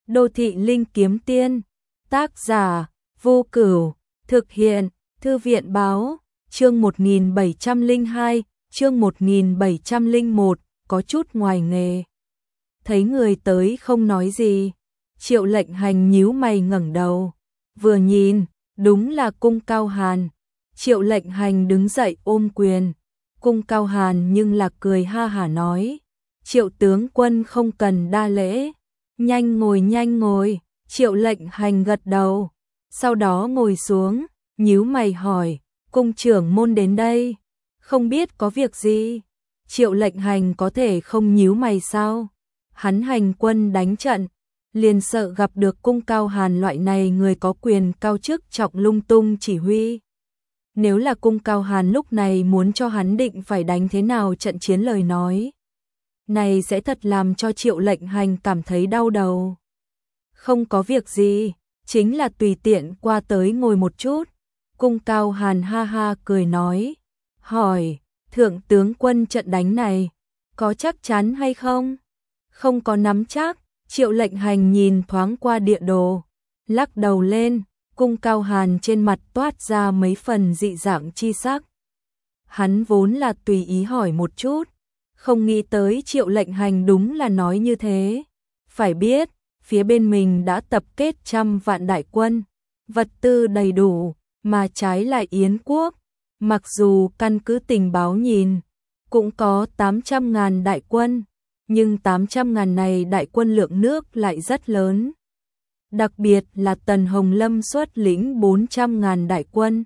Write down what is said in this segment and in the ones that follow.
Đô thị linh kiếm tiên, tác giả, Vô Cửu, thực hiện, Thư viện báo, chương 1702, chương 1701, có chút ngoài nghề. Thấy người tới không nói gì, Triệu Lệnh Hành nhíu mày ngẩng đầu, vừa nhìn, đúng là Cung Cao Hàn. Triệu Lệnh Hành đứng dậy ôm quyền, Cung Cao Hàn nhưng là cười ha hả nói, Triệu tướng quân không cần đa lễ, nhanh ngồi, Triệu Lệnh Hành gật đầu, sau đó ngồi xuống, nhíu mày hỏi, cung trưởng môn đến đây, không biết có việc gì? Triệu Lệnh Hành có thể không nhíu mày sao? Hắn hành quân đánh trận, liền sợ gặp được Cung Cao Hàn loại này người có quyền cao chức trọng lung tung chỉ huy. Nếu là Cung Cao Hàn lúc này muốn cho hắn định phải đánh thế nào trận chiến lời nói, này sẽ thật làm cho Triệu Lệnh Hành cảm thấy đau đầu. Không có việc gì, chính là tùy tiện qua tới ngồi một chút. Cung Cao Hàn ha ha cười nói, hỏi, thượng tướng quân trận đánh này, có chắc chắn hay không? Không có nắm chắc. Triệu Lệnh Hành nhìn thoáng qua địa đồ, lắc đầu lên, Cung Cao Hàn trên mặt toát ra mấy phần dị dạng chi sắc. Hắn vốn là tùy ý hỏi một chút, không nghĩ tới Triệu Lệnh Hành đúng là nói như thế. Phải biết, phía bên mình đã tập kết 100 vạn đại quân, vật tư đầy đủ, mà trái lại Yến quốc, mặc dù căn cứ tình báo nhìn, cũng có 800.000 đại quân, nhưng 800.000 này đại quân lượng nước lại rất lớn. Đặc biệt là Tần Hồng Lâm xuất lĩnh 400.000 đại quân.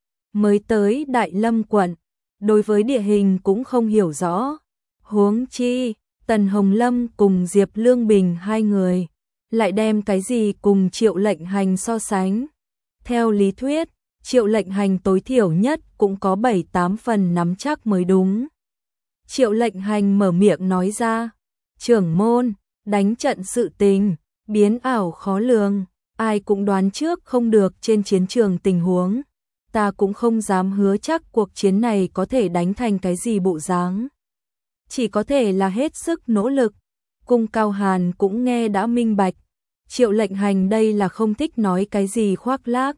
Mới tới Đại Lâm quận, đối với địa hình cũng không hiểu rõ. Huống chi, Tần Hồng Lâm cùng Diệp Lương Bình hai người, lại đem cái gì cùng Triệu Lệnh Hành so sánh. Theo lý thuyết, Triệu Lệnh Hành tối thiểu nhất cũng có 7-8 phần nắm chắc mới đúng. Triệu Lệnh Hành mở miệng nói ra, trưởng môn, đánh trận sự tình, biến ảo khó lường, ai cũng đoán trước không được trên chiến trường tình huống. Ta cũng không dám hứa chắc cuộc chiến này có thể đánh thành cái gì bộ dáng. Chỉ có thể là hết sức nỗ lực. Cung Cao Hàn cũng nghe đã minh bạch. Triệu Lệnh Hành đây là không thích nói cái gì khoác lác.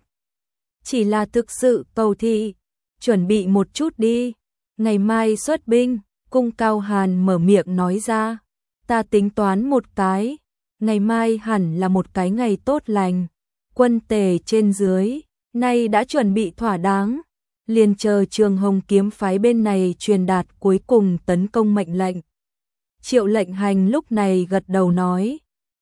Chỉ là thực sự cầu thị, chuẩn bị một chút đi. Ngày mai xuất binh, Cung Cao Hàn mở miệng nói ra. Ta tính toán một cái, ngày mai hẳn là một cái ngày tốt lành. Quân tề trên dưới, nay đã chuẩn bị thỏa đáng. Liền chờ Trường Hồng kiếm phái bên này truyền đạt cuối cùng tấn công mệnh lệnh. Triệu Lệnh Hành lúc này gật đầu nói,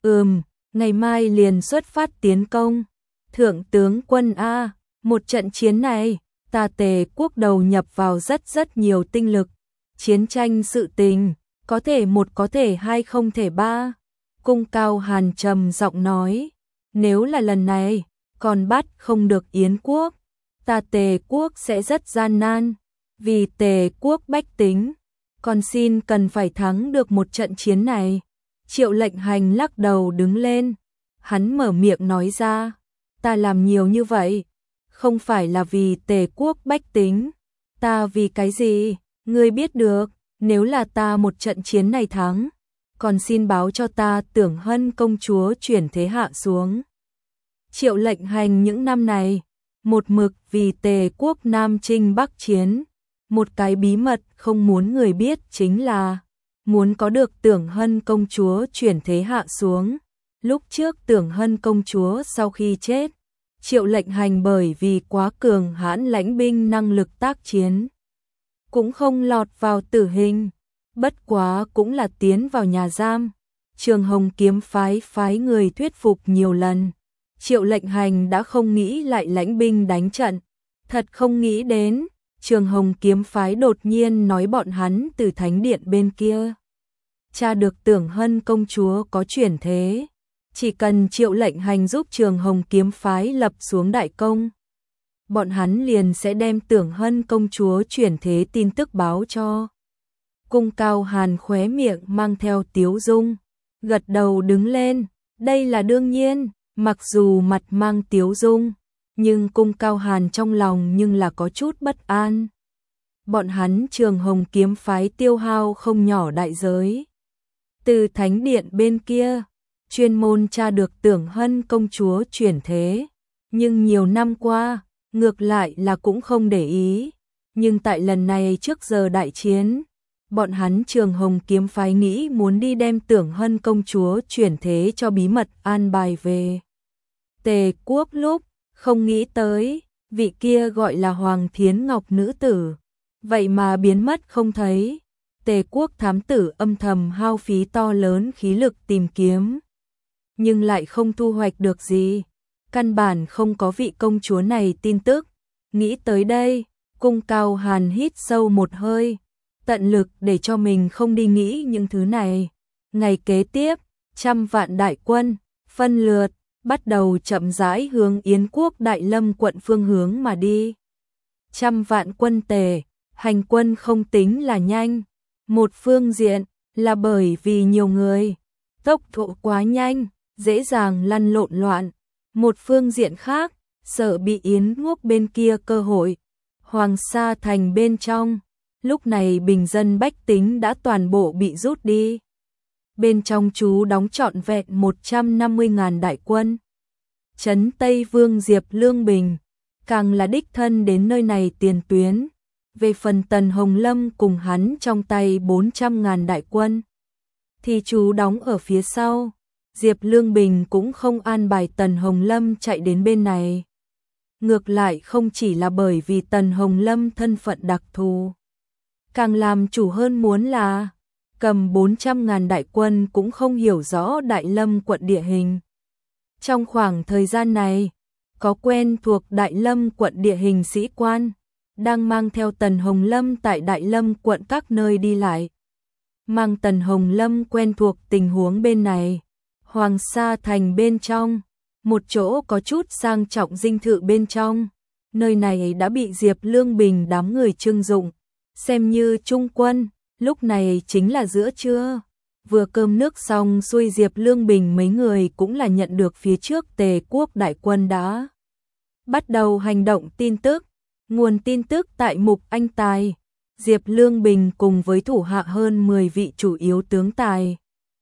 ngày mai liền xuất phát tiến công. Thượng tướng quân A, một trận chiến này, ta Tề quốc đầu nhập vào rất nhiều tinh lực. Chiến tranh sự tình, có thể một có thể hai không thể ba. Cung Cao Hàn trầm giọng nói, nếu là lần này, còn bắt không được Yến quốc, ta Tề quốc sẽ rất gian nan. Vì Tề quốc bách tính, còn xin cần phải thắng được một trận chiến này. Triệu Lệnh Hành lắc đầu đứng lên, hắn mở miệng nói ra, ta làm nhiều như vậy, không phải là vì Tề quốc bách tính, ta vì cái gì, ngươi biết được. Nếu là ta một trận chiến này thắng, còn xin báo cho ta Tưởng Hân công chúa chuyển thế hạ xuống. Triệu Lệnh Hành những năm này, một mực vì Tề quốc Nam Chinh Bắc chiến, một cái bí mật không muốn người biết chính là muốn có được Tưởng Hân công chúa chuyển thế hạ xuống. Lúc trước Tưởng Hân công chúa sau khi chết, Triệu Lệnh Hành bởi vì quá cường hãn lãnh binh năng lực tác chiến, cũng không lọt vào tử hình, bất quá cũng là tiến vào nhà giam. Trường Hồng kiếm phái người thuyết phục nhiều lần, Triệu Lệnh Hành đã không nghĩ lại lãnh binh đánh trận. Thật không nghĩ đến, Trường Hồng kiếm phái đột nhiên nói bọn hắn từ thánh điện bên kia tra được Tưởng Hân công chúa có chuyển thế, chỉ cần Triệu Lệnh Hành giúp Trường Hồng kiếm phái lập xuống đại công, bọn hắn liền sẽ đem Tưởng Hân công chúa chuyển thế tin tức báo cho. Cung Cao Hàn khóe miệng mang theo tiếu dung, gật đầu đứng lên, đây là đương nhiên. Mặc dù mặt mang tiếu dung, nhưng Cung Cao Hàn trong lòng nhưng là có chút bất an. Bọn hắn Trường Hồng kiếm phái tiêu hao không nhỏ đại giới. Từ thánh điện bên kia, chuyên môn tra được Tưởng Hân công chúa chuyển thế, nhưng nhiều năm qua, ngược lại là cũng không để ý. Nhưng tại lần này trước giờ đại chiến, bọn hắn Trường Hồng kiếm phái nghĩ muốn đi đem Tưởng Hân công chúa chuyển thế cho bí mật an bài về Tề quốc lúc, không nghĩ tới, vị kia gọi là Hoàng Thiến Ngọc nữ tử, vậy mà biến mất không thấy. Tề quốc thám tử âm thầm hao phí to lớn khí lực tìm kiếm, nhưng lại không thu hoạch được gì, căn bản không có vị công chúa này tin tức. Nghĩ tới đây, Cung Cao Hàn hít sâu một hơi, tận lực để cho mình không đi nghĩ những thứ này. Ngày kế tiếp, 100 vạn đại quân, phân lượt, bắt đầu chậm rãi hướng Yến quốc Đại Lâm quận phương hướng mà đi. 100 vạn quân Tề, hành quân không tính là nhanh. Một phương diện là bởi vì nhiều người, tốc độ quá nhanh, dễ dàng lăn lộn loạn. Một phương diện khác, sợ bị Yến quốc bên kia cơ hội. Hoàng Sa thành bên trong, lúc này bình dân bách tính đã toàn bộ bị rút đi. Bên trong trú đóng trọn vẹn 150.000 đại quân. Trấn Tây Vương Diệp Lương Bình, càng là đích thân đến nơi này tiền tuyến. Về phần Tần Hồng Lâm cùng hắn trong tay 400.000 đại quân, thì trú đóng ở phía sau. Diệp Lương Bình cũng không an bài Tần Hồng Lâm chạy đến bên này. Ngược lại không chỉ là bởi vì Tần Hồng Lâm thân phận đặc thù, càng làm chủ hơn muốn là cầm 400.000 đại quân cũng không hiểu rõ Đại Lâm quận địa hình. Trong khoảng thời gian này, có quen thuộc Đại Lâm quận địa hình sĩ quan, đang mang theo Tần Hồng Lâm tại Đại Lâm quận các nơi đi lại. Mang Tần Hồng Lâm quen thuộc tình huống bên này. Hoàng Sa thành bên trong, một chỗ có chút sang trọng dinh thự bên trong. Nơi này đã bị Diệp Lương Bình đám người trưng dụng, xem như trung quân. Lúc này chính là giữa trưa. Vừa cơm nước xong xuôi, Diệp Lương Bình mấy người cũng là nhận được phía trước Tề quốc đại quân đã bắt đầu hành động tin tức. Nguồn tin tức tại Mục Anh Tài, Diệp Lương Bình cùng với thủ hạ hơn 10 vị chủ yếu tướng tài.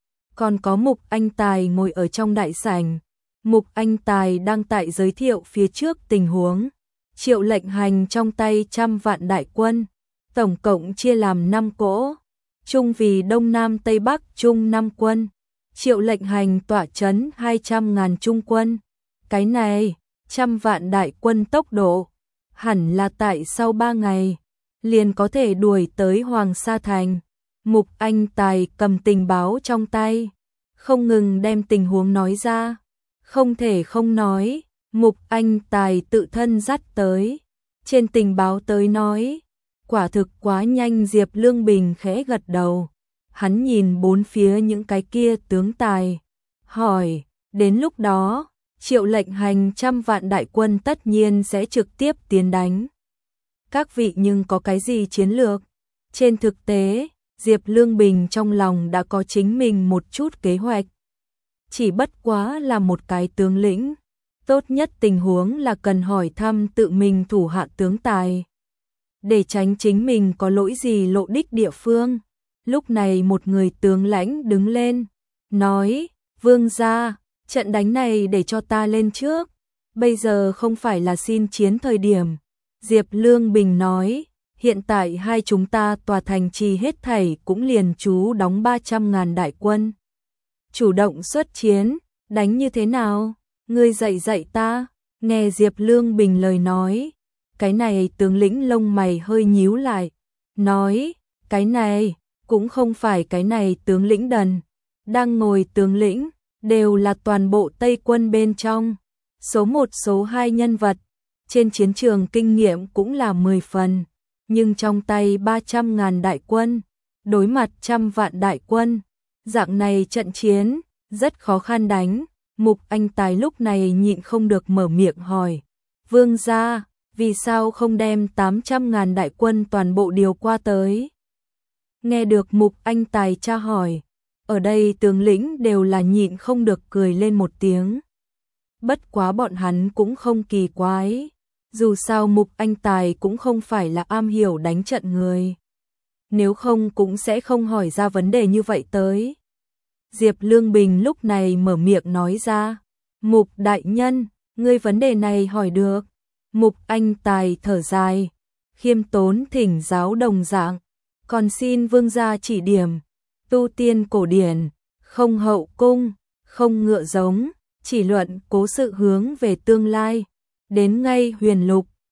Còn có Mục Anh Tài ngồi ở trong đại sảnh. Mục Anh Tài đang tại giới thiệu phía trước tình huống. Triệu Lệnh Hành trong tay 100 vạn đại quân, tổng cộng chia làm 5 cỗ, chung vì Đông Nam Tây Bắc chung 5 quân. Triệu Lệnh Hành tỏa trấn 200.000 trung quân. Cái này, 100 vạn đại quân tốc độ, hẳn là tại sau 3 ngày, liền có thể đuổi tới Hoàng Sa thành. Mục Anh Tài cầm tình báo trong tay, không ngừng đem tình huống nói ra. Không thể không nói, Mục Anh Tài tự thân dắt tới. Trên tình báo tới nói, quả thực quá nhanh. Diệp Lương Bình khẽ gật đầu. Hắn nhìn bốn phía những cái kia tướng tài, hỏi, đến lúc đó, Triệu Lệnh Hành 100 vạn đại quân tất nhiên sẽ trực tiếp tiến đánh. Các vị nhưng có cái gì chiến lược? Trên thực tế, Diệp Lương Bình trong lòng đã có chính mình một chút kế hoạch. Chỉ bất quá là một cái tướng lĩnh. Tốt nhất tình huống là cần hỏi thăm tự mình thủ hạ tướng tài, để tránh chính mình có lỗi gì lộ đích địa phương. Lúc này một người tướng lãnh đứng lên, nói, Vương gia, trận đánh này để cho ta lên trước. Bây giờ không phải là xin chiến thời điểm. Diệp Lương Bình nói, hiện tại hai chúng ta tòa thành trì hết thảy cũng liền trú đóng 300.000 đại quân. Chủ động xuất chiến, đánh như thế nào? Ngươi dạy dạy ta. Nghe Diệp Lương Bình lời nói, cái này tướng lĩnh lông mày hơi nhíu lại, nói, cái này, cũng không phải cái này tướng lĩnh đần. Đang ngồi tướng lĩnh, đều là toàn bộ Tây quân bên trong. Số 1 số 2 nhân vật, trên chiến trường kinh nghiệm cũng là 10 phần. Nhưng trong tay 300.000 đại quân, đối mặt 100 vạn đại quân, dạng này trận chiến, rất khó khăn đánh. Mục Anh Tài lúc này nhịn không được mở miệng hỏi, Vương gia, vì sao không đem 800.000 đại quân toàn bộ điều qua tới? Nghe được Mục Anh Tài tra hỏi, ở đây tướng lĩnh đều là nhịn không được cười lên một tiếng. Bất quá bọn hắn cũng không kỳ quái, dù sao Mục Anh Tài cũng không phải là am hiểu đánh trận người. Nếu không cũng sẽ không hỏi ra vấn đề như vậy tới. Diệp Lương Bình lúc này mở miệng nói ra, Mục đại nhân, ngươi vấn đề này hỏi được. Mục Anh Tài thở dài, khiêm tốn thỉnh giáo đồng dạng, còn xin vương gia chỉ điểm, tu tiên cổ điển, không hậu cung, không ngựa giống, chỉ luận cố sự hướng về tương lai, đến ngay huyền lục,